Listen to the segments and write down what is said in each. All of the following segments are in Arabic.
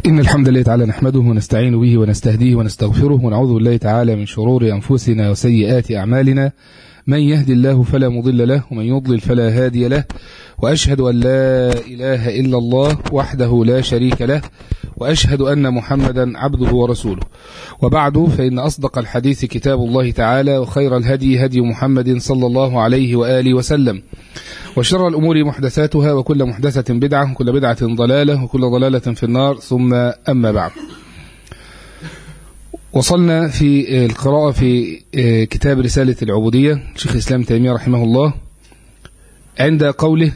إن الحمد لله تعالى نحمده ونستعين به ونستهديه ونستغفره ونعوذ بالله تعالى من شرور أنفسنا وسيئات أعمالنا. من يهدي الله فلا مضل له ومن يضلل فلا هادي له، وأشهد أن لا إله إلا الله وحده لا شريك له، وأشهد أن محمدا عبده ورسوله. وبعد، فإن أصدق الحديث كتاب الله تعالى، وخير الهدي هدي محمد صلى الله عليه وآله وسلم، وشر الأمور محدثاتها، وكل محدثة بدعة، وكل بدعة ضلالة، وكل ضلالة في النار، ثم أما بعد. وصلنا في القراءة في كتاب رسالة العبودية شيخ الإسلام تيمية رحمه الله عند قوله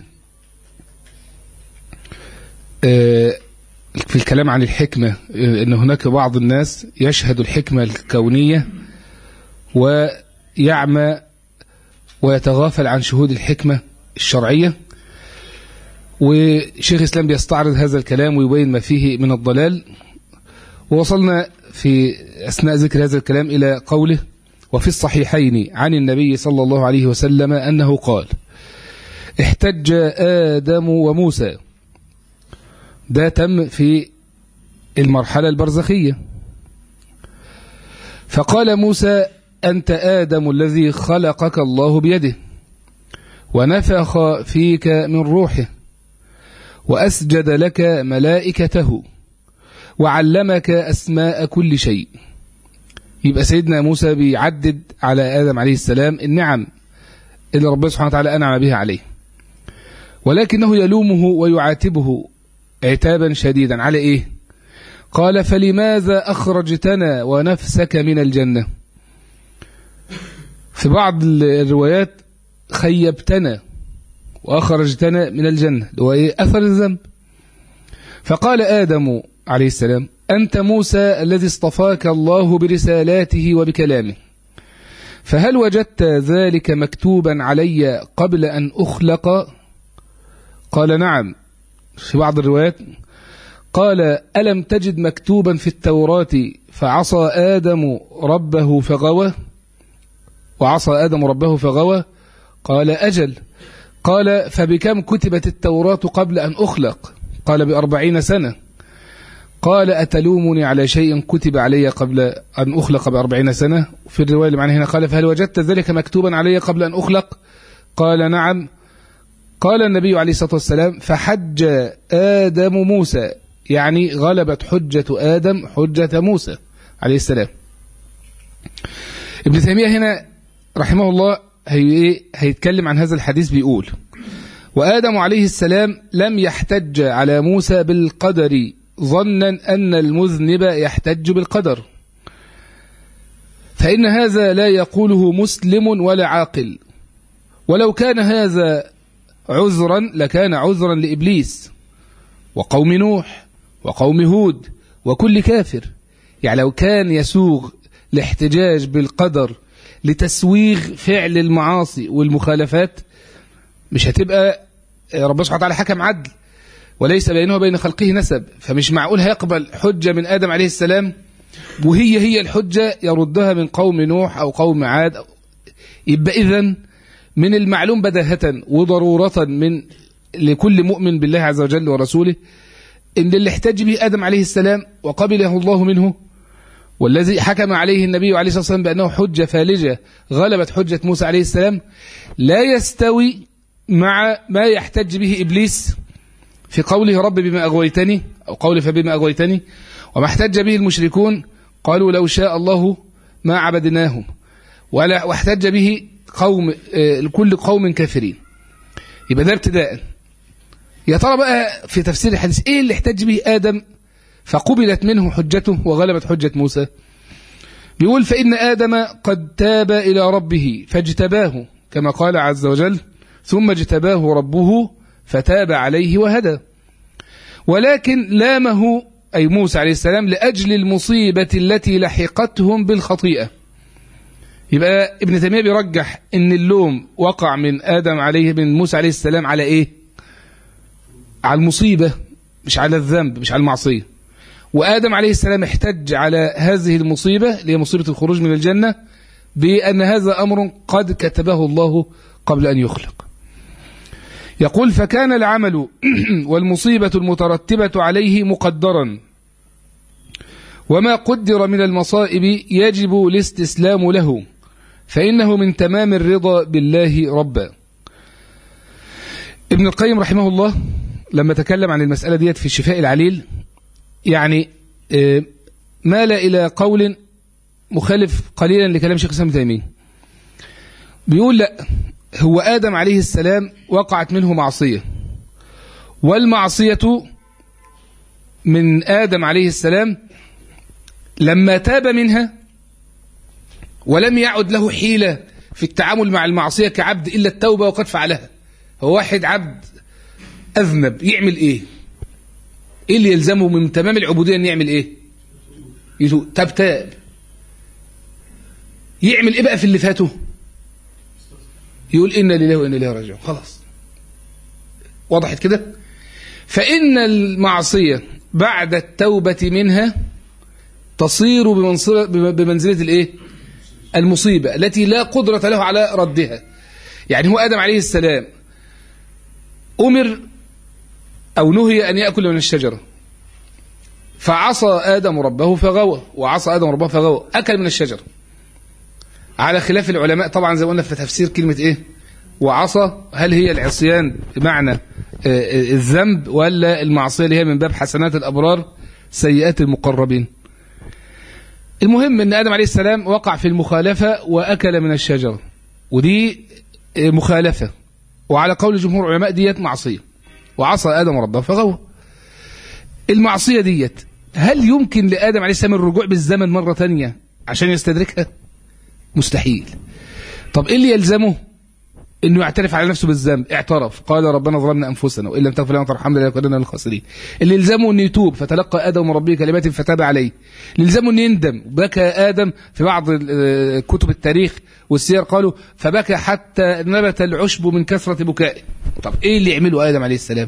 في الكلام عن الحكمة، أن هناك بعض الناس يشهد الحكمة الكونية ويعمى ويتغافل عن شهود الحكمة الشرعية. وشيخ الإسلام بيستعرض هذا الكلام ويبين ما فيه من الضلال. ووصلنا في أثناء ذكر هذا الكلام إلى قوله: وفي الصحيحين عن النبي صلى الله عليه وسلم أنه قال: احتج آدم وموسى. ده تم في المرحلة البرزخية. فقال موسى: أنت آدم الذي خلقك الله بيده، ونفخ فيك من روحه، وأسجد لك ملائكته، وعلمك أسماء كل شيء. يبقى سيدنا موسى بيعدد على آدم عليه السلام النعم اللي ربنا سبحانه وتعالى أنعم بها عليه، ولكنه يلومه ويعاتبه عتابا شديدا على إيه؟ قال: فلماذا أخرجتنا ونفسك من الجنة؟ في بعض الروايات خيبتنا وأخرجتنا من الجنة، هو إيه؟ أثر الذنب. فقال آدم عليه السلام: أنت موسى الذي اصطفاك الله برسالاته وبكلامه، فهل وجدت ذلك مكتوبا علي قبل أن أخلق؟ قال: نعم. في بعض الروايات قال: ألم تجد مكتوبا في التوراة فعصى آدم ربه فغوى؟ وعصى آدم ربه فغوى؟ قال: أجل. قال: فبكم كتبت التوراة قبل أن أخلق؟ قال: ب40 سنة. قال: أتلومني على شيء كتب علي قبل أن أخلق ب40 سنة؟ في الرواية اللي معنا هنا قال: فهل وجدت ذلك مكتوبا علي قبل أن أخلق؟ قال: نعم. قال النبي عليه الصلاة والسلام: فحج آدم موسى، يعني غلبت حجة آدم حجة موسى عليه السلام. ابن تيمية هنا رحمه الله هيتكلم عن هذا الحديث، بيقول: وآدم عليه السلام لم يحتج على موسى بالقدر ظنا أن المذنب يحتج بالقدر، فإن هذا لا يقوله مسلم ولا عاقل، ولو كان هذا عذرا لكان عذرا لإبليس وقوم نوح وقوم هود وكل كافر. يعني لو كان يسوغ الاحتجاج بالقدر لتسويغ فعل المعاصي والمخالفات، مش هتبقى ربنا سبحانه وتعالى حكم عدل وليس بينه وبين خلقه نسب، فمش معقول هيقبل حجة من آدم عليه السلام وهي الحجة يردها من قوم نوح أو قوم عاد. يبقى إذن من المعلوم بداهة وضرورة من لكل مؤمن بالله عز وجل ورسوله إن اللي احتج به آدم عليه السلام وقبله الله منه، والذي حكم عليه النبي عليه الصلاة والسلام بأنه حجة فالجة غلبت حجة موسى عليه السلام، لا يستوي مع ما يحتج به إبليس في قوله: رب بما أغويتني، أو قوله فبما أغويتني، وما احتج به المشركون قالوا: لو شاء الله ما عبدناهم، واحتج به كل قوم كافرين. يبقى ده ابتداء. يا ترى بقى في تفسير الحديث ايه اللي احتج به آدم فقبلت منه حجته وغلبت حجة موسى؟ بيقول: فإن آدم قد تاب إلى ربه فاجتباه، كما قال عز وجل: ثم اجتباه ربه فتاب عليه وهدى، ولكن لامه أي موسى عليه السلام لأجل المصيبة التي لحقتهم بالخطيئة. يبقى ابن تيمية بيرجح ان اللوم وقع من موسى عليه السلام على ايه؟ على المصيبة، مش على الذنب، مش على المعصية. وآدم عليه السلام احتج على هذه المصيبة اللي هي مصيبة الخروج من الجنة بأن هذا أمر قد كتبه الله قبل أن يخلق. يقول: فكان العمل والمصيبة المترتبة عليه مقدرا وما قدر من المصائب يجب الاستسلام له فإنه من تمام الرضا بالله ربا. ابن القيم رحمه الله لما تكلم عن المسألة ديت في الشفاء العليل يعني مال إلى قول مخالف قليلا لكلام شيخ الإسلام ابن تيمية. بيقول لا، هو آدم عليه السلام وقعت منه معصية، والمعصية من آدم عليه السلام لما تاب منها ولم يعد له حيلة في التعامل مع المعصية كعبد إلا التوبة وقد فعلها. هو واحد عبد أذنب يعمل إيه اللي يلزمه من تمام العبودية أن يعمل إيه؟ تاب يعمل إيه بقى في اللي فاته؟ يقول إنا لله وإنا إليه راجعون. خلاص وضحت كده. فإن المعصية بعد التوبة منها تصير بمنزلة الإيه؟ المصيبة التي لا قدرة له على ردها. يعني هو آدم عليه السلام أمر أو نهي أن يأكل من الشجرة، فعصى آدم ربه فغوى، وعصى آدم ربه فغوى، أكل من الشجرة. على خلاف العلماء طبعا زي ما قلنا في تفسير كلمة إيه وعصى، هل هي العصيان بمعنى الذنب ولا المعصية اللي هي من باب حسنات الأبرار سيئات المقربين؟ المهم أن آدم عليه السلام وقع في المخالفة وأكل من الشجرة، ودي مخالفة، وعلى قول جمهور العلماء ديت معصية، وعصى آدم ربه فغوى. المعصية ديت هل يمكن لآدم عليه السلام الرجوع بالزمن مرة تانية عشان يستدركها؟ مستحيل. طب إيه اللي يلزمه؟ إنه يعترف على نفسه بالذنب. اعترف، قال ربنا ظلمنا أنفسنا وإن لم تغفر لنا وترحمنا لنكونن من الخاسرين. اللي يلزمه إنه يتوب، فتلقى آدم من ربه كلمات فتاب عليه. اللي يلزمه إنه يندم، بكى آدم. في بعض كتب التاريخ والسير قالوا فبكى حتى نبت العشب من كثرة بكائه. طب إيه اللي يعمله آدم عليه السلام؟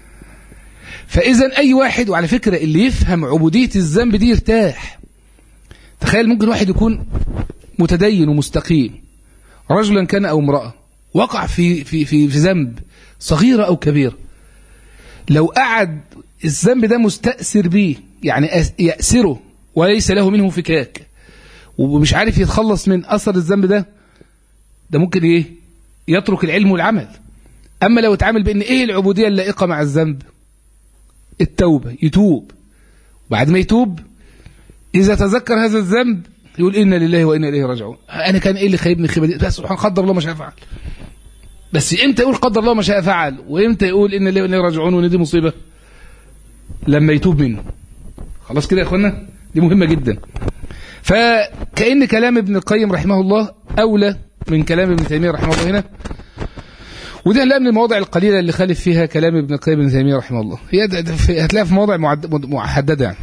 فإذا أي واحد، وعلى فكرة اللي يفهم عبودية الذنب دي يرتاح. تخيل ممكن واحد يكون متدين ومستقيم، رجلا كان أو امرأة، وقع في ذنب صغيرة أو كبيرة، لو قعد الذنب ده مستأثر به، يعني يأسره وليس له منه فكاك، ومش عارف يتخلص من أثر الذنب ده ممكن إيه؟ يترك العلم والعمل. أما لو اتعامل بأن إيه العبودية اللائقة مع الذنب؟ التوبة، يتوب، بعد ما يتوب إذا تذكر هذا الذنب يقول إنا لله وإنا إليه راجعون. أنا كان إيه اللي خيبني الخيبة دي؟ بس سبحان قدر الله ما شاء فعل. بس إمتى يقول قدر الله ما شاء فعل، وإمتى يقول إنا لله وإنا إليه راجعون وإن دي مصيبة؟ لما يتوب منه. خلاص كده يا إخوانا، دي مهمة جدا. فكأن كلام ابن القيم رحمه الله أولى من كلام ابن تيمية رحمه الله هنا، وده لا من المواضع القليلة اللي خالف فيها كلام ابن القيم ابن تيمية رحمه الله، هي هتلاقيها في مواضع محددة يعني.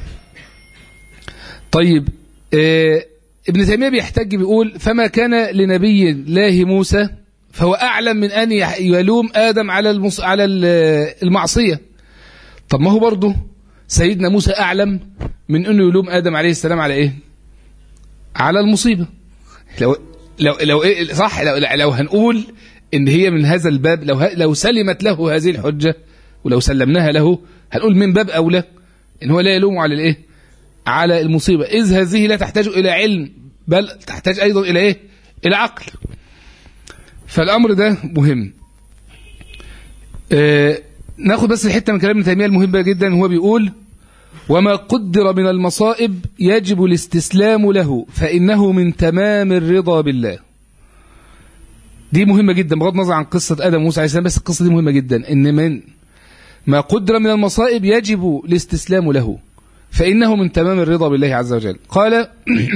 طيب ابن تيمية بيحتج بيقول فما كان لنبي الله موسى فهو أعلم من أن يلوم آدم على المعصية. طب ما هو برضه سيدنا موسى أعلم من أنه يلوم آدم عليه السلام على إيه؟ على المصيبة. لو إيه صح، لو هنقول إن هي من هذا الباب، لو سلمت له هذه الحجة ولو سلمناها له، هنقول من باب أولى إن هو لا يلوم على الإيه؟ على المصيبة، إذ هذه لا تحتاج إلى علم بل تحتاج أيضا إلى إيه؟ إلى عقل. فالأمر ده مهم. ناخد بس الحتة من كلام ابن تيمية المهمة جدا. هو بيقول وما قدر من المصائب يجب الاستسلام له فإنه من تمام الرضا بالله. دي مهمة جدا بغض النظر عن قصة آدم وموسى عليه السلام، بس القصة دي مهمة جدا، إن من ما قدر من المصائب يجب الاستسلام له فإنه من تمام الرضا بالله عز وجل. قال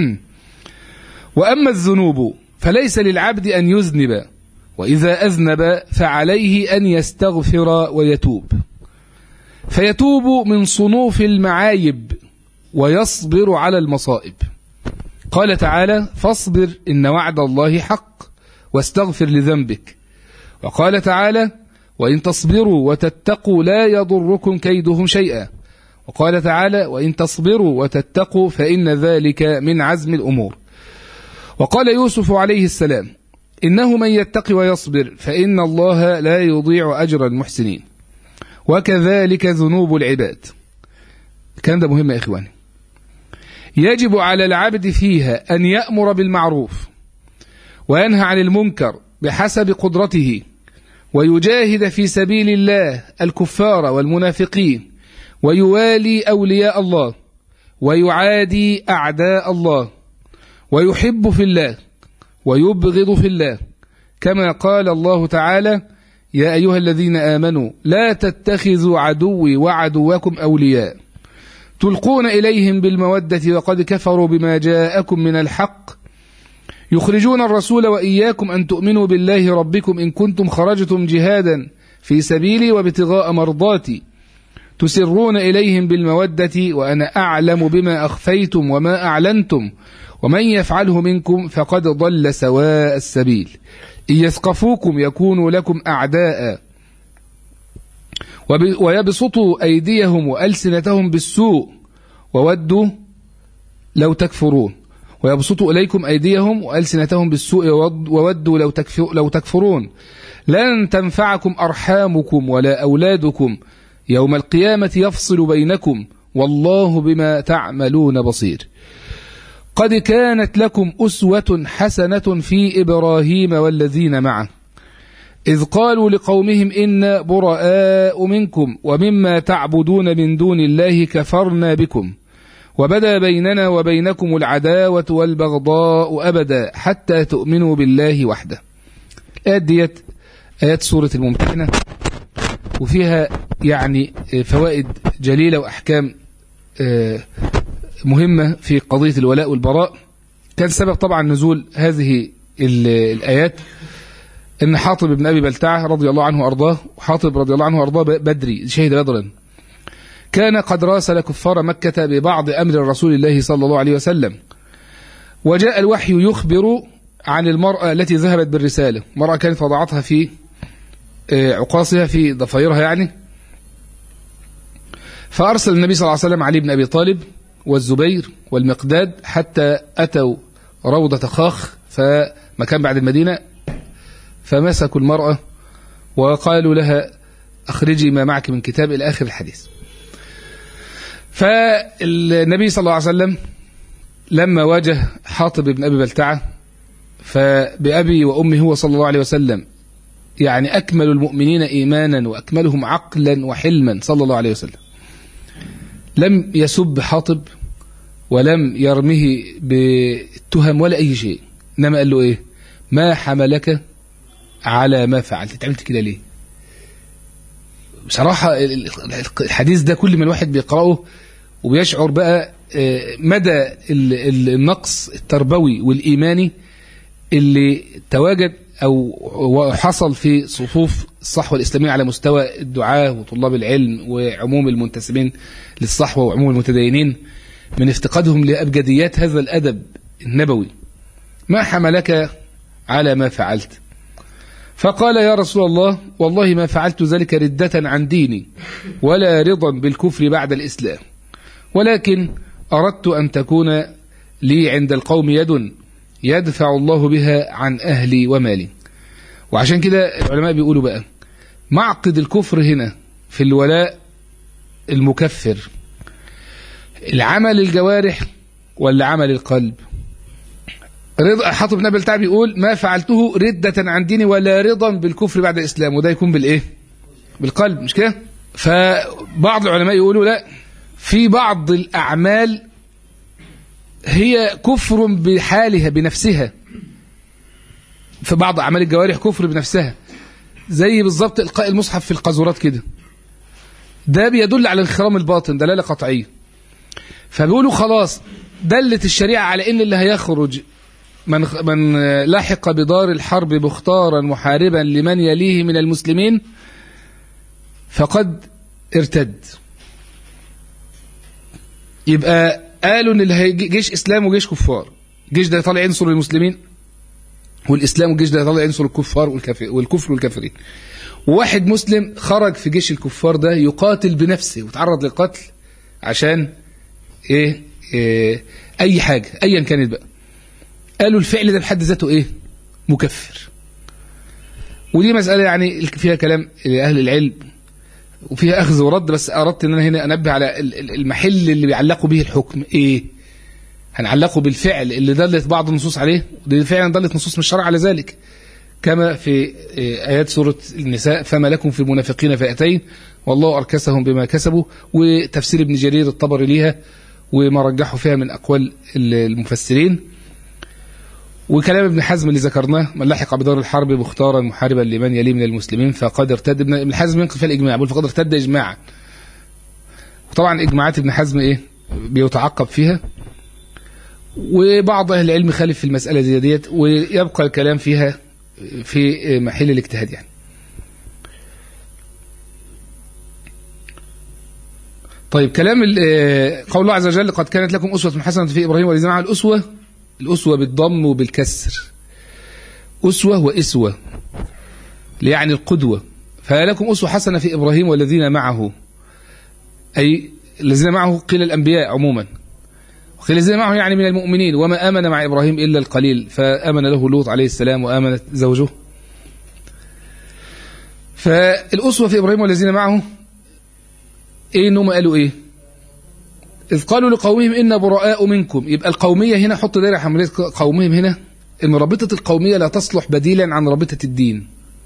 وأما الذنوب فليس للعبد أن يذنب، وإذا أذنب فعليه أن يستغفر ويتوب، فيتوب من صنوف المعايب ويصبر على المصائب. قال تعالى فاصبر إن وعد الله حق واستغفر لذنبك. وقال تعالى وإن تصبروا وتتقوا لا يضركم كيدهم شيئا. وقال تعالى وإن تصبروا وتتقوا فإن ذلك من عزم الأمور. وقال يوسف عليه السلام إنه من يتق ويصبر فإن الله لا يضيع أجر المحسنين. وكذلك ذنوب العباد. كان ده مهم يا إخواني. يجب على العبد فيها أن يأمر بالمعروف وينهى عن المنكر بحسب قدرته، ويجاهد في سبيل الله الكفار والمنافقين، ويوالي أولياء الله، ويعادي أعداء الله، ويحب في الله ويبغض في الله، كما قال الله تعالى: يا أيها الذين آمنوا لا تتخذوا عدوي وعدوكم أولياء تلقون إليهم بالمودة وقد كفروا بما جاءكم من الحق يخرجون الرسول وإياكم أن تؤمنوا بالله ربكم إن كنتم خرجتم جهادا في سبيلي وابتغاء مرضاتي تسرون إليهم بالمودة وأنا أعلم بما أخفيتم وما أعلنتم ومن يفعله منكم فقد ضل سواء السبيل إن يثقفوكم يكونوا لكم أعداء ويبسطوا أيديهم وألسنتهم بالسوء وودوا لو تكفرون ويبسطوا إليكم أيديهم وألسنتهم بالسوء وودوا لو تكفرون لن تنفعكم أرحامكم ولا أولادكم يوم القيامة يفصل بينكم والله بما تعملون بصير. قد كانت لكم أسوة حسنة في إبراهيم والذين معه إذ قالوا لقومهم إنا براء منكم ومما تعبدون من دون الله كفرنا بكم وبدا بيننا وبينكم العداوة والبغضاء أبدا حتى تؤمنوا بالله وحده. الآيات ديت آيات سورة الممتحنة، وفيها يعني فوائد جليلة وأحكام مهمة في قضية الولاء والبراء. كان سبب طبعا نزول هذه الآيات إن حاطب بن أبي بلتعة رضي الله عنه وأرضاه، وحاطب رضي الله عنه وأرضاه بدري شهد بدرا، كان قد راسل كفار مكة ببعض أمر رسول الله صلى الله عليه وسلم، وجاء الوحي يخبر عن المرأة التي ذهبت بالرسالة. مرأة كانت وضعتها في عقاصها في ضفيرها يعني، فأرسل النبي صلى الله عليه وسلم علي بن أبي طالب والزبير والمقداد حتى أتوا روضة خاخ فمكان بعد المدينة، فمسكوا المرأة وقالوا لها أخرجي ما معك من كتاب إلى آخر الحديث. فالنبي صلى الله عليه وسلم لما واجه حاطب بن أبي بلتعة فبأبي وأمي هو صلى الله عليه وسلم يعني أكمل المؤمنين إيمانا وأكملهم عقلا وحلما صلى الله عليه وسلم، لم يسب حاطب ولم يرمه بالتهم ولا أي شيء، إنما قال له إيه؟ ما حملك على ما فعلت، تعملت كده ليه؟ بصراحة الحديث ده كل ما الواحد بيقرأه وبيشعر بقى مدى النقص التربوي والإيماني اللي تواجد أو حصل في صفوف الصحوة الإسلامية على مستوى الدعاة وطلاب العلم وعموم المنتسبين للصحوة وعموم المتدينين من افتقادهم لأبجديات هذا الأدب النبوي. ما حملك على ما فعلت؟ فقال يا رسول الله والله ما فعلت ذلك ردة عن ديني ولا رضا بالكفر بعد الإسلام، ولكن أردت أن تكون لي عند القوم يد يدفع الله بها عن أهلي ومالي. وعشان كده العلماء بيقولوا بقى معقد الكفر هنا في الولاء المكفر، العمل الجوارح ولا عمل القلب؟ حاطب بن أبي بلتعة بيقول ما فعلته ردة عن ديني ولا رضا بالكفر بعد الإسلام، وده يكون بالإيه؟ بالقلب، مش كده؟ فبعض العلماء يقولوا لا، في بعض الأعمال هي كفر بحالها بنفسها، في بعض أعمال الجوارح كفر بنفسها، زي بالضبط إلقاء المصحف في القاذورات كده، ده بيدل على انخرام الباطن دلالة قطعية. فبيقولوا خلاص دلت الشريعة على إن اللي هيخرج من لاحق بدار الحرب مختارا محاربا لمن يليه من المسلمين فقد ارتد. يبقى قالوا ان اللي هيجي جيش اسلام وجيش كفار، الجيش ده يطلع ينصر المسلمين والاسلام، والجيش ده يطلع ينصر الكفار والكفر والكافرين. وواحد مسلم خرج في جيش الكفار ده يقاتل بنفسه وتعرض للقتل عشان ايه اي حاجه ايا كانت بقى، قالوا الفعل ده بحد ذاته ايه؟ مكفر. ودي مساله يعني فيها كلام لاهل العلم وفيها اخذ ورد، بس اردت ان انا هنا انبه على المحل اللي بيعلقوا به الحكم ايه. هنعلقه بالفعل اللي دلت بعض النصوص عليه، ودي فعلا دلت نصوص من الشرع على ذلك، كما في آيات سورة النساء فما لكم في المنافقين فئتين والله أركسهم بما كسبوا، وتفسير ابن جرير الطبري ليها وما رجحوا فيها من أقوال المفسرين، وكلام ابن حزم اللي ذكرناه من لحق بدار الحرب مختارا محاربا لمن يلي من المسلمين فقد ارتد. ابن حزم ينقل فيها الإجماع، بيقول فقد ارتد إجماعا. وطبعا إجماعات ابن حزم إيه بيتعقب فيها، وبعض أهل العلم خالف في المسألة زي ديت، ويبقى الكلام فيها في محل الاجتهاد يعني. طيب كلام قول الله عز وجل قد كانت لكم أسوة حسنة في إبراهيم والذين معه. الأسوة بالضم وبالكسر، أسوة وإسوة يعني القدوة. فلكم أسوة حسنة في إبراهيم والذين معه، أي الذين معه قيل الأنبياء عموما، وقيل الذين معه يعني من المؤمنين، وما آمن مع إبراهيم إلا القليل، فآمن له لوط عليه السلام وآمنت زوجه. فالأسوة في إبراهيم والذين معه إيه إنهم قالوا إيه؟ إذ قالوا لقومهم إن براء منكم. يبقى القومية هنا حط دايرة حملية قومهم هنا، إن رابطة القومية لا تصلح بديلا عن رابطة الدين.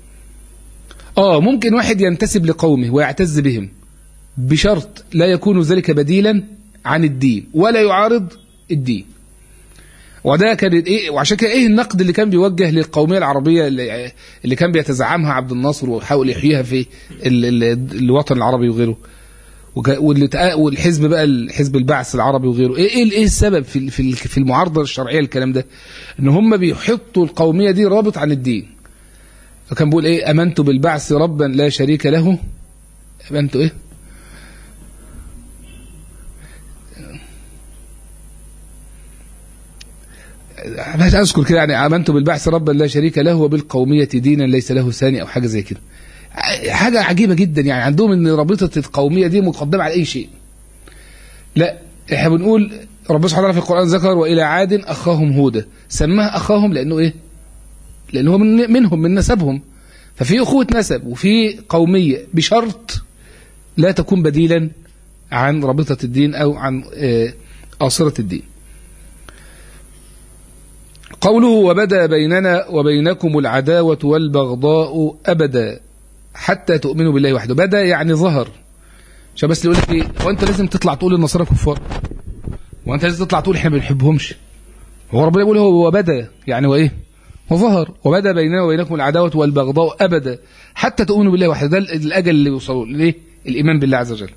ممكن واحد ينتسب لقومه ويعتز بهم بشرط لا يكون ذلك بديلا عن الدين ولا يعارض الدين. وده كان إيه، وعشان كده إيه النقد اللي كان بيوجه للقومية العربية اللي كان بيتزعمها عبد الناصر وحاول يحييها في الوطن العربي وغيره، والحزب بقى الحزب البعث العربي وغيره. ايه السبب في المعارضه الشرعيه للكلام ده؟ ان هم بيحطوا القوميه دي رابط عن الدين. فكان بيقول ايه؟ امنت بالبعث ربا لا شريك له. امنت ايه؟ مش اذكر كده يعني، امنت بالبعث ربا لا شريك له وبالقوميه دينا ليس له ثاني او حاجه زي كده. حاجة عجيبة جدا يعني، عندهم ان رابطة القومية دي مقدمة على اي شيء. لا، احنا بنقول ربنا سبحانه وتعالى في القرآن ذكر والى عاد اخاهم هودا، سماها اخاهم لانه ايه؟ لانه هو منهم من نسبهم، ففي اخوة نسب وفي قومية بشرط لا تكون بديلا عن رابطة الدين او عن آصرة الدين. قوله وبدا بيننا وبينكم العداوة والبغضاء أبدا حتى تؤمنوا بالله وحده. بدا يعني ظهر. عشان بس يقول لك ايه، هو انت لازم تطلع تقول النصارى كفار، وانت لازم تطلع تقول احنا ما بنحبهمش. هو ربنا يقول هو بدا يعني وايه؟ وظهر. وبدا بيننا وبينكم العداوة والبغضاء أبدا حتى تؤمنوا بالله وحده. ده الأجل اللي يوصلوا ليه؟ الإيمان بالله عز وجل.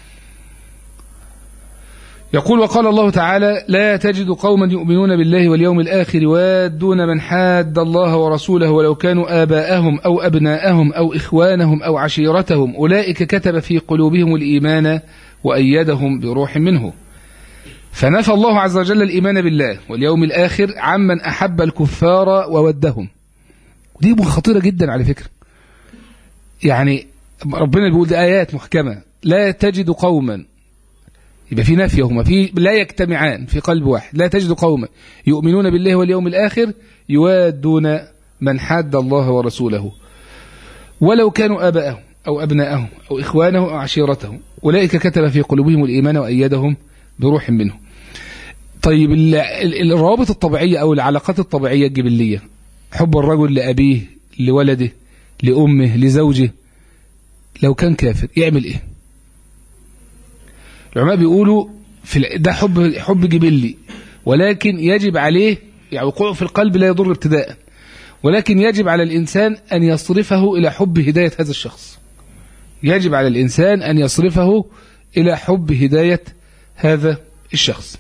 يقول وقال الله تعالى لا تجد قوما يؤمنون بالله واليوم الآخر يوادون من حاد الله ورسوله ولو كانوا آباءهم أو أبناءهم أو إخوانهم أو عشيرتهم أولئك كتب في قلوبهم الإيمان وأيدهم بروح منه. فنفى الله عز وجل الإيمان بالله واليوم الآخر عمن أحب الكفار وودهم. ودي خطيرة جدا على فكرة. يعني ربنا بيقول دي آيات محكمة، لا تجد قوما، يبقى في نفي، هما في لا يجتمعان في قلب واحد. لا تجد قوما يؤمنون بالله واليوم الآخر يوادون من حاد الله ورسوله ولو كانوا آباءهم أو أبناءهم أو إخوانهم أو عشيرتهم أولئك كتب في قلوبهم الإيمان وأيدهم بروح منه. طيب الروابط الطبيعية أو العلاقات الطبيعية الجبلية، حب الرجل لأبيه لولده لأمه لزوجه، لو كان كافر يعمل إيه؟ العلماء بيقولوا ده حب جبلي، ولكن يجب عليه يعني وقوعه في القلب لا يضر ابتداء، ولكن يجب على الإنسان أن يصرفه إلى حب هداية هذا الشخص. يجب على الإنسان أن يصرفه إلى حب هداية هذا الشخص.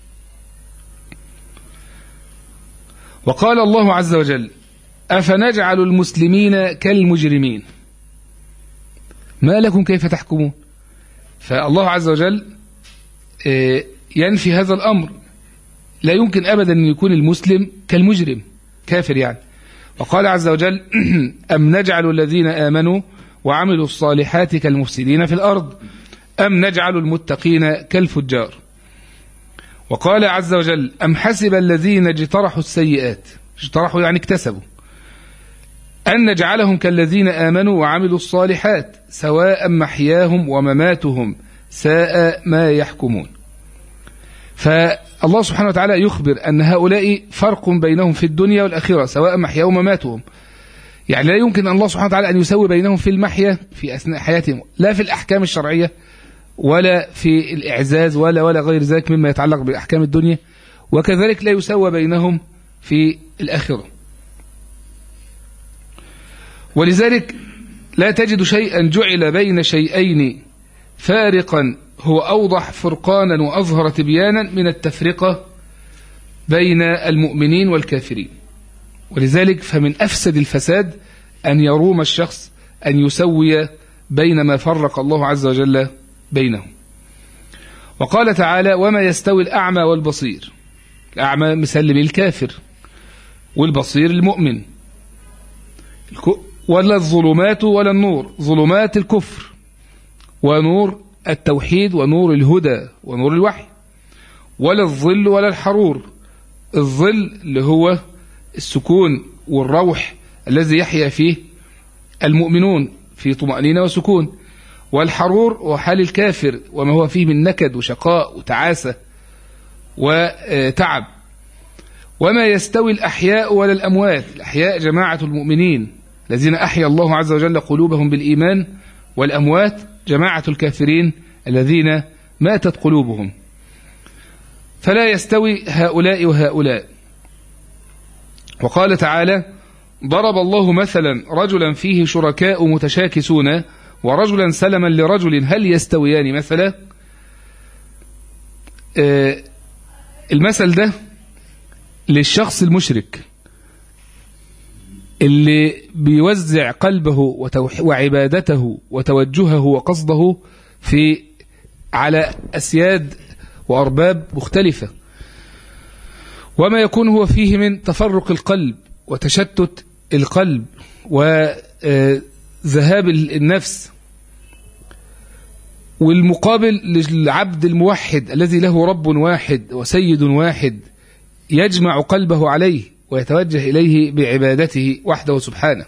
وقال الله عز وجل أفنجعل المسلمين كالمجرمين ما لكم كيف تحكمون. فالله عز وجل ينفي هذا الأمر، لا يمكن أبدا أن يكون المسلم كالمجرم كافر يعني. وقال عز وجل أم نجعل الذين آمنوا وعملوا الصالحات كالمفسدين في الأرض أم نجعل المتقين كالفجار. وقال عز وجل أم حسب الذين اجترحوا السيئات، اجترحوا يعني اكتسبوا، أن نجعلهم كالذين آمنوا وعملوا الصالحات سواء محياهم ومماتهم ساء ما يحكمون. الله سبحانه وتعالى يخبر أن هؤلاء فرق بينهم في الدنيا والآخرة سواء محياهم ومماتهم. يعني لا يمكن أن الله سبحانه وتعالى أن يسوي بينهم في المحيا في أثناء حياتهم، لا في الأحكام الشرعية ولا في الإعزاز ولا غير ذلك مما يتعلق بأحكام الدنيا، وكذلك لا يسوى بينهم في الآخرة. ولذلك لا تجد شيئا جعل بين شيئين فارقا هو أوضح فرقانا وأظهر تبيانا من التفرقة بين المؤمنين والكافرين. ولذلك فمن أفسد الفساد أن يروم الشخص أن يسوي بين ما فرق الله عز وجل بينهم. وقال تعالى: وما يستوي الأعمى والبصير. الأعمى مسلم الكافر، والبصير المؤمن. ولا الظلمات ولا النور، ظلمات الكفر ونور التوحيد ونور الهدى ونور الوحي. ولا الظل ولا الحرور، الظل اللي هو السكون والروح الذي يحيا فيه المؤمنون في طمأنينة وسكون، والحرور هو حال الكافر وما هو فيه من نكد وشقاء وتعاسة وتعب. وما يستوي الأحياء ولا الأموات. الأحياء جماعة المؤمنين الذين أحيا الله عز وجل قلوبهم بالإيمان، والأموات جماعة الكافرين الذين ماتت قلوبهم. فلا يستوي هؤلاء وهؤلاء. وقال تعالى: ضرب الله مثلا رجلا فيه شركاء متشاكسون ورجلا سلما لرجل هل يستويان مثلا. المثل ده للشخص المشرك اللي بيوزع قلبه وعبادته وتوجهه وقصده على أسياد وأرباب مختلفة، وما يكون هو فيه من تفرق القلب وتشتت القلب وذهاب النفس، والمقابل للعبد الموحد الذي له رب واحد وسيد واحد يجمع قلبه عليه ويتوجه إليه بعبادته وحده سبحانه.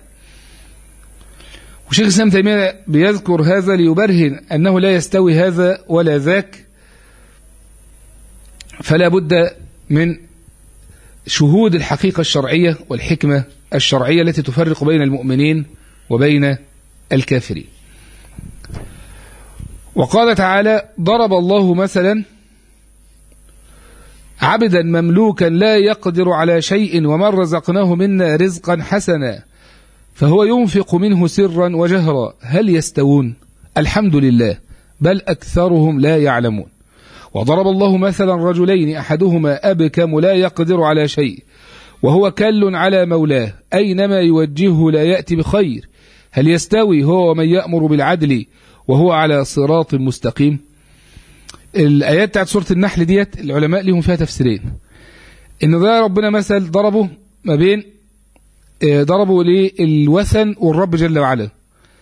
وشيخ الإسلام تيمية بيذكر هذا ليبرهن أنه لا يستوي هذا ولا ذاك، فلا بد من شهود الحقيقة الشرعية والحكمة الشرعية التي تفرق بين المؤمنين وبين الكافرين. وقال تعالى: ضرب الله مثلا عبدا مملوكا لا يقدر على شيء ومن رزقناه منا رزقا حسنا فهو ينفق منه سرا وجهرا هل يستوون؟ الحمد لله بل أكثرهم لا يعلمون. وضرب الله مثلا رجلين أحدهما أبكم لا يقدر على شيء وهو كل على مولاه أينما يوجهه لا يأتي بخير هل يستوي هو ومن يأمر بالعدل وهو على صراط مستقيم. الآيات بتاعت سورة النحل ديت العلماء لهم فيها تفسيرين. إن ده ربنا مثل ضربه ما بين ضربوا للوثن والرب جل وعلا.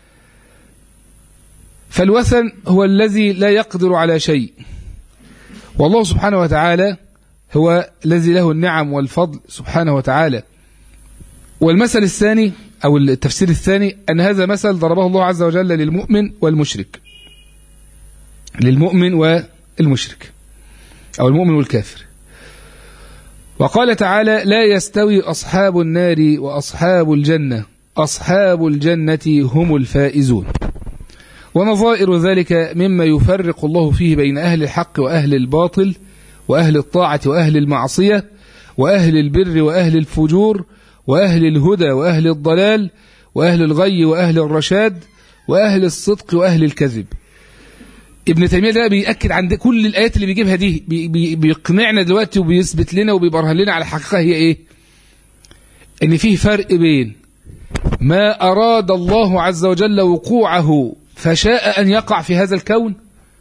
فالوثن هو الذي لا يقدر على شيء، والله سبحانه وتعالى هو الذي له النعم والفضل سبحانه وتعالى. والمثل الثاني أو التفسير الثاني أن هذا مثل ضربه الله عز وجل للمؤمن والمشرك، للمؤمن والمشرك أو المؤمن والكافر. وقال تعالى: لا يستوي أصحاب النار وأصحاب الجنة أصحاب الجنة هم الفائزون. ونظائر ذلك مما يفرق الله فيه بين أهل الحق وأهل الباطل وأهل الطاعة وأهل المعصية وأهل البر وأهل الفجور وأهل الهدى وأهل الضلال وأهل الغي وأهل الرشاد وأهل الصدق وأهل الكذب. ابن تيمية ده بيأكد عند كل الآيات اللي بيجيبها دي بيقنعنا دلوقتي وبيثبت لنا وبيبرهن لنا على الحقيقة هي إيه؟ إن فيه فرق بين ما أراد الله عز وجل وقوعه فشاء أن يقع في هذا الكون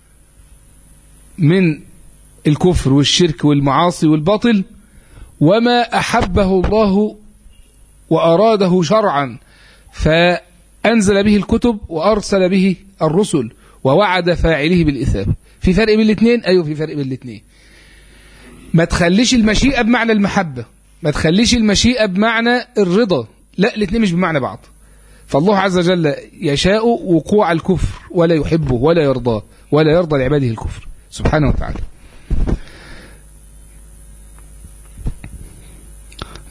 من الكفر والشرك والمعاصي والباطل، وما أحبه الله وأراده شرعا فأنزل به الكتب وأرسل به الرسل ووعد فاعله بالإثابة. في فرق بين الاثنين؟ أيوه في فرق بين الاثنين. ما تخليش المشيئة بمعنى المحبة، ما تخليش المشيئة بمعنى الرضا، لا الاثنين مش بمعنى بعض. فالله عز وجل يشاء وقوع الكفر ولا يحبه ولا يرضاه ولا يرضى لعباده الكفر سبحانه وتعالى.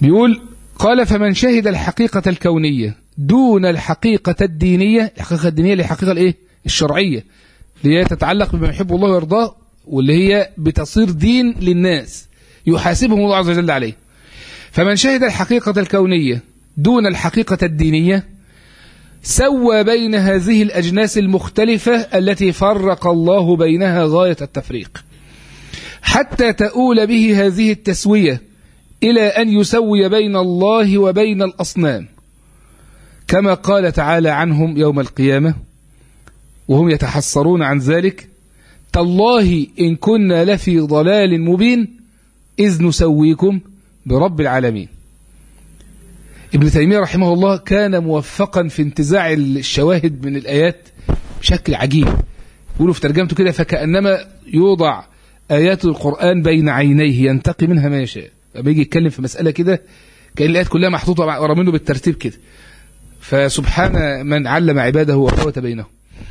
بيقول قال فمن شهد الحقيقة الكونية دون الحقيقة الدينية. الحقيقة الدينية اللي هي الحقيقة الايه الشرعية اللي هي تتعلق بما يحب الله ويرضاه واللي هي بتصير دين للناس يحاسبهم الله عز وجل عليه. فمن شهد الحقيقة الكونية دون الحقيقة الدينية سوى بين هذه الأجناس المختلفة التي فرق الله بينها غاية التفريق، حتى تؤول به هذه التسوية إلى أن يسوي بين الله وبين الأصنام، كما قال تعالى عنهم يوم القيامة وهم يتحسرون عن ذلك: تالله إن كنا لفي ضلال مبين إذ نسويكم برب العالمين. ابن تيمية رحمه الله كان موفقا في انتزاع الشواهد من الآيات بشكل عجيب. يقولوا في ترجمته كده: فكأنما يوضع آيات القرآن بين عينيه ينتقي منها ما يشاء. لما يجي يتكلم في مسألة كده كأن الآيات كلها محطوطة ورا منه بالترتيب كده. فسبحان من علم عباده وفوت بينهم.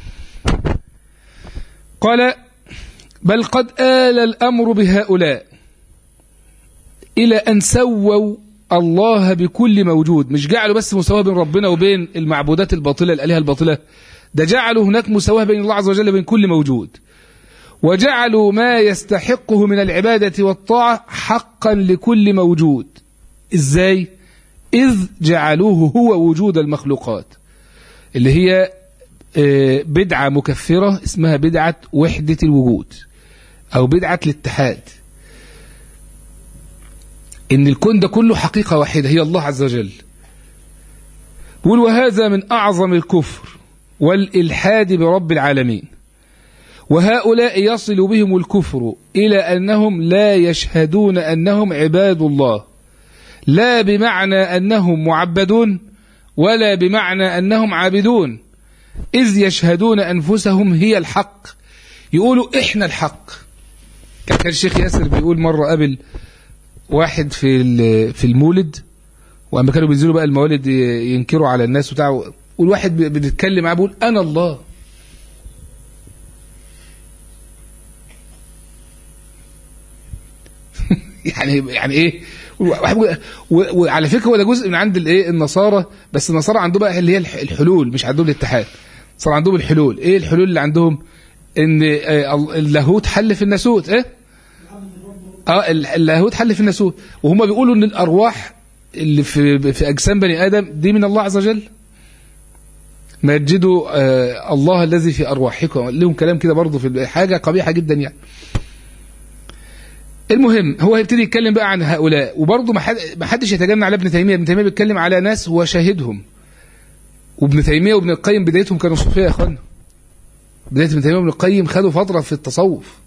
قال: بل قد آل الأمر بهؤلاء إلى أن سووا الله بكل موجود. مش جعلوا بس مساواة بين ربنا وبين المعبودات الباطلة الآلهة الباطلة، ده جعلوا هناك مساواة بين الله عز وجل وبين كل موجود، وجعلوا ما يستحقه من العبادة والطاعة حقا لكل موجود. إزاي؟ إذ جعلوه هو وجود المخلوقات، اللي هي بدعة مكفرة اسمها بدعة وحدة الوجود أو بدعة الاتحاد، إن الكون ده كله حقيقة واحدة هي الله عز وجل. بيقول: وهذا من أعظم الكفر والإلحاد برب العالمين، وهؤلاء يصل بهم الكفر إلى أنهم لا يشهدون أنهم عباد الله، لا بمعنى أنهم معبدون ولا بمعنى أنهم عابدون، إذ يشهدون أنفسهم هي الحق، يقولوا إحنا الحق. كان الشيخ ياسر بيقول مرة قبل واحد في المولد، وأما كانوا بينزلوا بقى الموالد ينكروا على الناس وبتاع، والواحد بيتكلم معاه بيقول: أنا الله. يعني ايه؟ وعلى فكره هو ده جزء من عند الايه النصارى، بس النصارى عندهم بقى اللي هي الحلول، مش عندهم الاتحاد. صار عندهم الحلول. ايه الحلول اللي عندهم؟ ان اللاهوت حل في الناسوت. ايه اللاهوت حل في الناسوت، وهم بيقولوا ان الارواح اللي في اجسام بني ادم دي من الله عز وجل. مجدوا الله الذي في ارواحكم. لهم كلام كده برضه في حاجه قبيحه جدا يعني. المهم هو هيبتدي يتكلم بقى عن هؤلاء، وبرضه ما حدش يتجنى على ابن تيمية. ابن تيمية بيتكلم على ناس هو شاهدهم، وابن تيمية وابن القيم بدايتهم كانوا صوفية يا اخوانا. بداية ابن تيمية وابن القيم خدوا فترة في التصوف.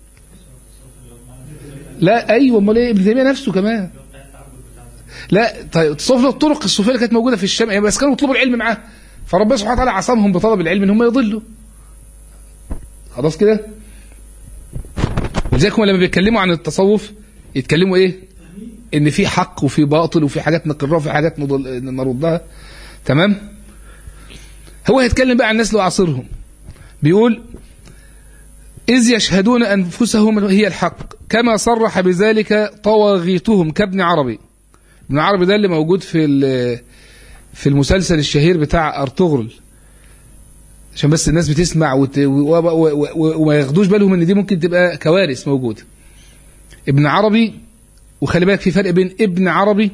لا ايوه، امال ايه؟ ابن تيمية نفسه كمان. لا طيب، تصوف الطرق الصوفية اللي كانت موجودة في الشام يعني، بس كانوا يطلبوا العلم معاه، فربنا سبحانه وتعالى عصمهم بطلب العلم ان هم يضلوا. خلاص كده. ولذلك هم لما بيتكلموا عن التصوف يتكلموا ايه؟ ان في حق وفي باطل وفي حاجات نقرها وفي حاجات نردها. تمام. هو هيتكلم بقى عن الناس اللي عاصرهم. بيقول: إذ يشهدون أنفسهم هي الحق كما صرح بذلك طواغيتهم كابن عربي. ابن عربي ده اللي موجود في المسلسل الشهير بتاع أرطغرل، عشان بس الناس بتسمع وما ياخدوش بالهم ان دي ممكن تبقى كوارث موجودة. ابن عربي، وخلي بالك في فرق بين ابن عربي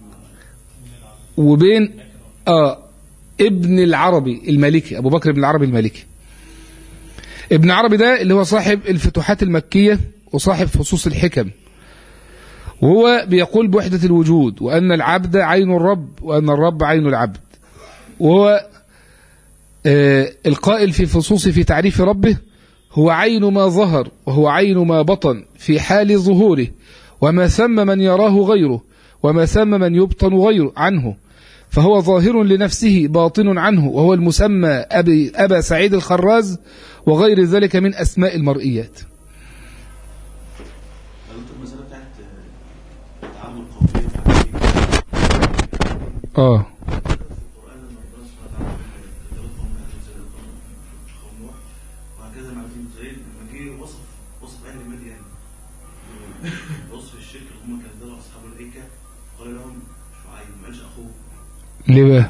وبين ابن العربي المالكي، أبو بكر بن العربي المالكي. ابن عربي ده اللي هو صاحب الفتوحات المكية وصاحب فصوص الحكم، وهو بيقول بوحدة الوجود، وأن العبد عين الرب وأن الرب عين العبد، وهو القائل في فصوص في تعريف ربه: هو عين ما ظهر وهو عين ما بطن في حال ظهوره، وما ثم من يراه غيره وما ثم من يبطن غيره عنه، فهو ظاهر لنفسه باطن عنه، وهو المسمى أبا سعيد الخراز وغير ذلك من أسماء المرئيات. وصف الشرك اللي هم كذبوا اصحاب الايكه قال لهم ليه بقى؟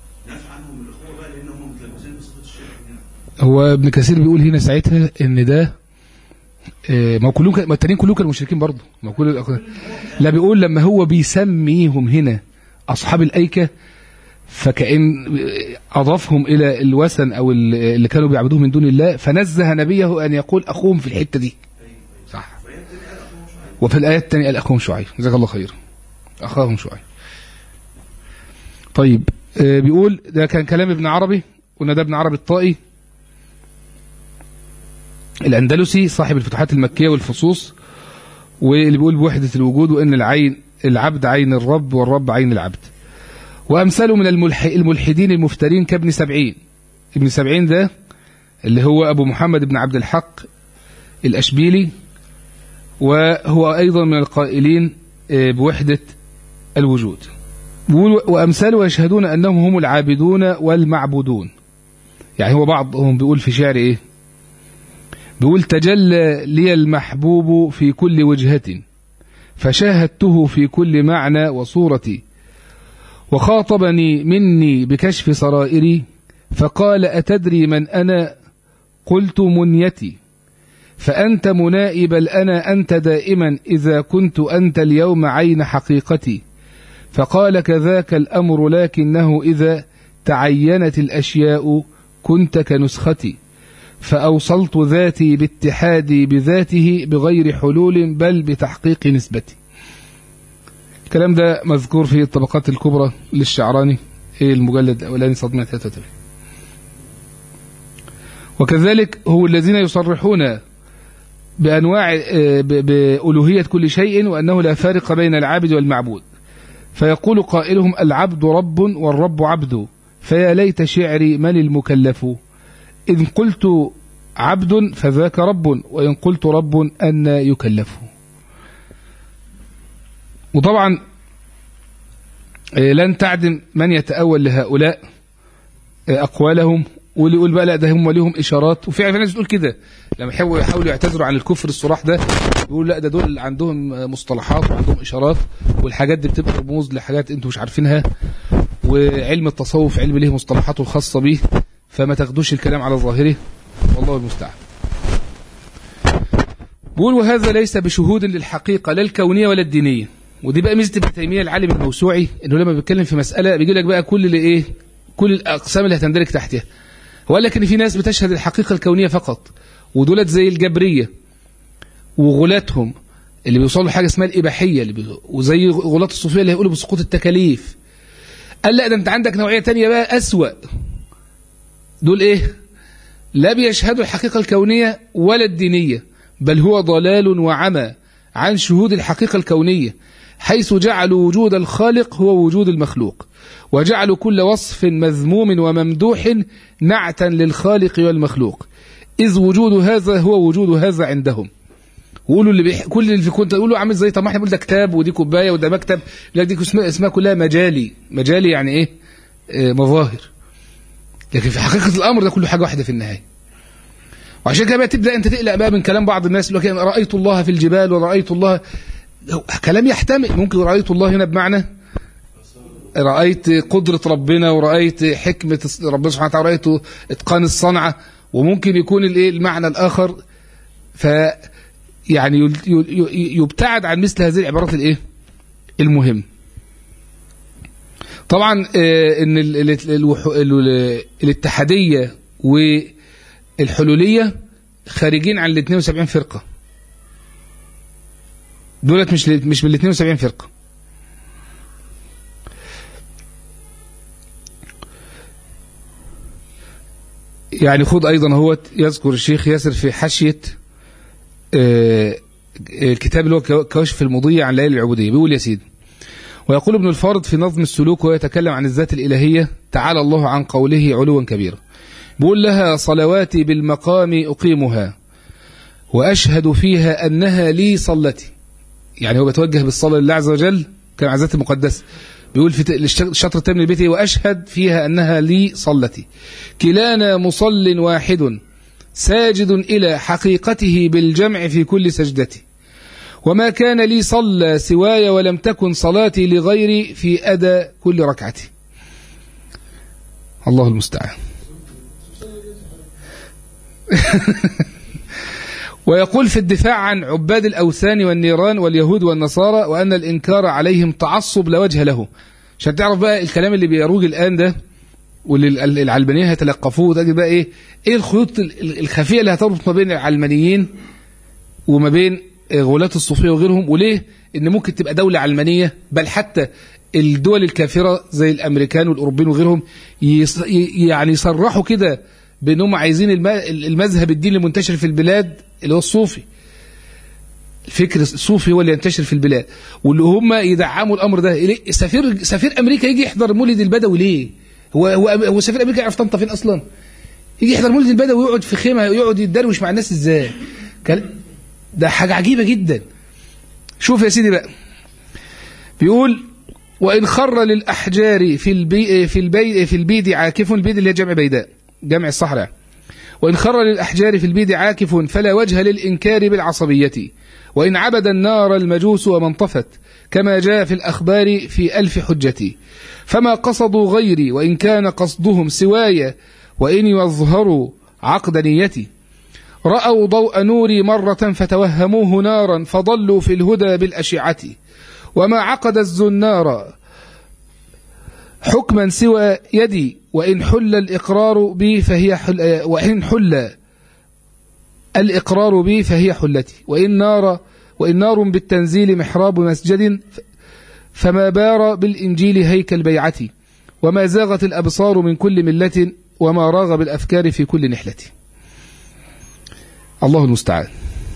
هو ابن كثير بيقول هنا ساعتها ان ده ما كلهم ما التانيين كلهم كانوا مشركين برضه، ما كل لا بيقول لما هو بيسميهم هنا اصحاب الايكه فكأن اضافهم الى الوثن او اللي كانوا بيعبدوه من دون الله، فنزه نبيه ان يقول اخوهم في الحته دي. صح. وفي الايه الثانيه قال اخوهم شعيب، جزاك الله خير، اخاهم شعيب. طيب بيقول ده كان كلام ابن عربي، قلنا ده ابن عربي الطائي الأندلسي صاحب الفتوحات المكية والفصوص، واللي بيقول بوحدة الوجود وإن العبد عين الرب والرب عين العبد. وأمثاله من الملحدين المفترين كابن سبعين. ابن سبعين ده اللي هو أبو محمد بن عبد الحق الأشبيلي، وهو أيضا من القائلين بوحدة الوجود. وأمثاله يشهدون أنهم هم العابدون والمعبودون. يعني هو بعضهم بيقول في شعر إيه؟ بيقول تجلى لي المحبوب في كل وجهة فشاهدته في كل معنى وصورتي، وخاطبني مني بكشف سرائري فقال أتدري من أنا؟ قلت منيتي، فأنت منائي بل أنا أنت دائما إذا كنت أنت اليوم عين حقيقتي. فقال كذاك الأمر لكنه إذا تعينت الأشياء كنت كنسختي، فأوصلت ذاتي باتحادي بذاته بغير حلول بل بتحقيق نسبتي. الكلام ده مذكور في الطبقات الكبرى للشعراني المجلد الأولاني صدمة 33. وكذلك هو الذين يصرحون بأنواع بألوهية كل شيء وأنه لا فارق بين العابد والمعبود، فيقول قائلهم العبد رب والرب عبد، فيا ليت شعري من المكلف، إذ قلت عبد فذاك رب وإن قلت رب أن يكلف. وطبعا لن تعدم من يتأول لهؤلاء أقوالهم، واللي يقول بقى لا ده هم لهم إشارات، وفي ناس بتقول كده لما يحاولوا يعتذروا عن الكفر الصراح ده يقول لا ده دول عندهم مصطلحات وعندهم إشارات، والحاجات دي بتبقى رموز لحاجات انتوا مش عارفينها، وعلم التصوف علم له مصطلحاته الخاصة به، فما تاخدوش الكلام على ظاهره، والله المستعان. بقول وهذا ليس بشهود للحقيقة لا الكونية ولا الدينية. ودي بقى ميزة ابن تيمية العالم الموسوعي، انه لما بيتكلم في مسألة بيجي لك بقى كل الأقسام اللي هتندرج تحتها. هو قال لك ان في ناس بتشهد الحقيقة الكونية فقط، ودولت زي الجبرية وغلاتهم اللي بيوصلوا حاجة اسمها الإباحية، وزي غلات الصوفية اللي هيقولوا بسقوط التكاليف. قال لا ده انت عندك نوعية تانية بقى أسوأ، دول ايه؟ لا بيشهدوا الحقيقة الكونية ولا الدينية، بل هو ضلال وعمى عن شهود الحقيقة الكونية، حيث جعلوا وجود الخالق هو وجود المخلوق، وجعلوا كل وصف مذموم وممدوح نعتا للخالق والمخلوق، إذ وجود هذا هو وجود هذا عندهم. وقولوا كل اللي كنت تقولوا عامل زي طب ما احنا بنقول ده كتاب ودي كوبايه وده مكتب، لا دي اسمها كلها مجالي يعني ايه؟ مظاهر. لكن في حقيقة الأمر ده كله حاجة واحدة في النهاية. وعشان كده بقى تبدأ أنت تقلق بقى من كلام بعض الناس اللي كان رأيت الله في الجبال ورأيت الله، كلام يحتمل، ممكن رأيت الله هنا بمعنى رأيت قدرة ربنا ورأيت حكمة ربنا سبحانه وتعالى ورأيت إتقان الصنعة، وممكن يكون المعنى الآخر. يعني يبتعد عن مثل هذه العبارات المهم. طبعا ان الاتحادية والحلولية خارجين عن ال 72 فرقة، دولت مش من ال 72 فرقة. يعني خد ايضا هو يذكر الشيخ ياسر في حاشية الكتاب اللي هو كشف المضية عن ليالي العبودية، بيقول يا سيدي: ويقول ابن الفارض في نظم السلوك ويتكلم عن الذات الإلهية تعالى الله عن قوله علوا كبيرا، بيقول لها صلواتي بالمقام أقيمها وأشهد فيها أنها لي صلتي. يعني هو بيتوجه بالصلاة لله عز وجل كان عن ذات المقدسة، بيقول في الشطر الثامن البيت: وأشهد فيها أنها لي صلتي، كلانا مصل واحد ساجد إلى حقيقته بالجمع في كل سجدته، وما كان لي صلى سواي ولم تكن صلاتي لغيري في أدى كل ركعتي. الله المستعان. ويقول في الدفاع عن عباد الأوثان والنيران واليهود والنصارى وأن الإنكار عليهم تعصب لا وجه له. عشان تعرف بقى الكلام اللي بيروج الآن ده واللي العلمانيين هيتلقفوه ده بقى إيه الخيوط الخفية اللي هتربط ما بين العلمانيين وما بين غلاة الصوفية وغيرهم، وليه إن ممكن تبقى دولة علمانية، بل حتى الدول الكافرة زي الأمريكان والأوروبيين وغيرهم يعني يصرحوا كده بأنهم عايزين المذهب الديني المنتشر في البلاد اللي هو الصوفي، الفكر الصوفي هو اللي ينتشر في البلاد، واللي هم يدعموا الأمر ده. سفير أمريكا يجي يحضر مولد البدوي ليه؟ هو سفير أمريكا يعرف طنطا فين أصلا؟ يجي يحضر مولد البدوي ويقعد في خيمة يقعد يتدروش مع الناس إزاي؟ ده حاجة عجيبة جدا. شوف يا سيدي بقى، بيقول وإن خر للأحجار في البيد عاكف، البيد اللي هي جمع بيداء، جمع الصحراء. وإن خر للأحجار في البيد عاكف فلا وجه للإنكار بالعصبية، وإن عبد النار المجوس ومن طفت كما جاء في الأخبار في 1000 حجتي، فما قصدوا غيري وإن كان قصدهم سواي، وإن يظهروا عقد نيتي، رأوا ضوء نوري مرة فتوهموه نارا فضلوا في الهدى بالأشعة، وما عقد الزنار حكما سوى يدي، وإن حل الإقرار بي فهي حلتي، وإن نار بالتنزيل محراب مسجد، فما بار بالإنجيل هيكل بيعتي، وما زاغت الأبصار من كل ملة، وما راغ بالأفكار في كل نحلة. الله المستعان.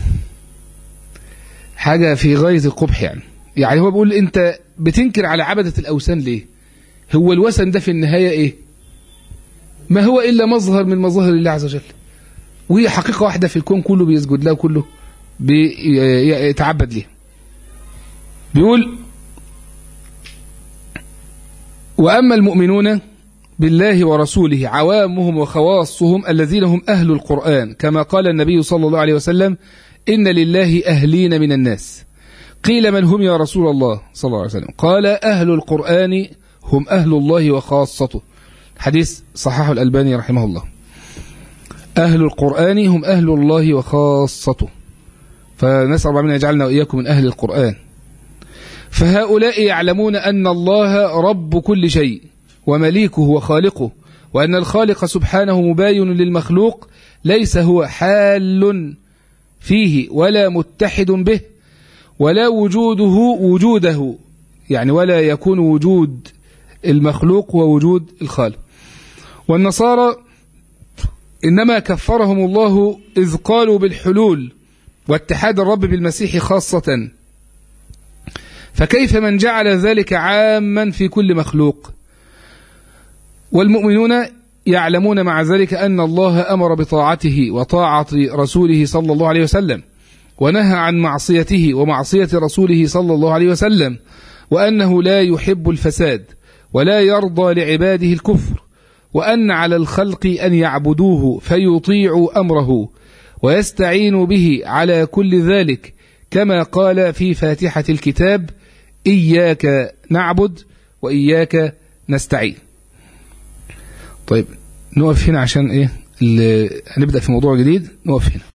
حاجة في غاية القبح يعني هو بيقول أنت بتنكر على عبدة الأوثان ليه؟ هو الوثن ده في النهاية إيه؟ ما هو إلا مظهر من مظاهر الله عز وجل، وهي حقيقة واحدة في الكون كله بيسجد لها وكله بيتعبد ليه. بيقول وأما المؤمنون بالله ورسوله عوامهم وخواصهم الذين هم أهل القرآن، كما قال النبي صلى الله عليه وسلم إن لله أهلين من الناس. قيل من هم يا رسول الله صلى الله عليه وسلم؟ قال أهل القرآن هم أهل الله وخاصته. حديث صححه الألباني رحمه الله. أهل القرآن هم أهل الله وخاصته، فنسأل الله أن يجعلنا وإياكم من أهل القرآن. فهؤلاء يعلمون أن الله رب كل شيء ومليكه وخالقه، وأن الخالق سبحانه مباين للمخلوق، ليس هو حال فيه ولا متحد به، ولا وجوده يعني ولا يكون وجود المخلوق ووجود الخالق. والنصارى إنما كفرهم الله إذ قالوا بالحلول واتحاد الرب بالمسيح خاصة، فكيف من جعل ذلك عاما في كل مخلوق؟ والمؤمنون يعلمون مع ذلك أن الله أمر بطاعته وطاعة رسوله صلى الله عليه وسلم، ونهى عن معصيته ومعصية رسوله صلى الله عليه وسلم، وأنه لا يحب الفساد ولا يرضى لعباده الكفر، وأن على الخلق أن يعبدوه فيطيعوا أمره ويستعينوا به على كل ذلك، كما قال في فاتحة الكتاب إياك نعبد وإياك نستعين. طيب نقف هنا عشان هنبدأ في موضوع جديد، نقف هنا.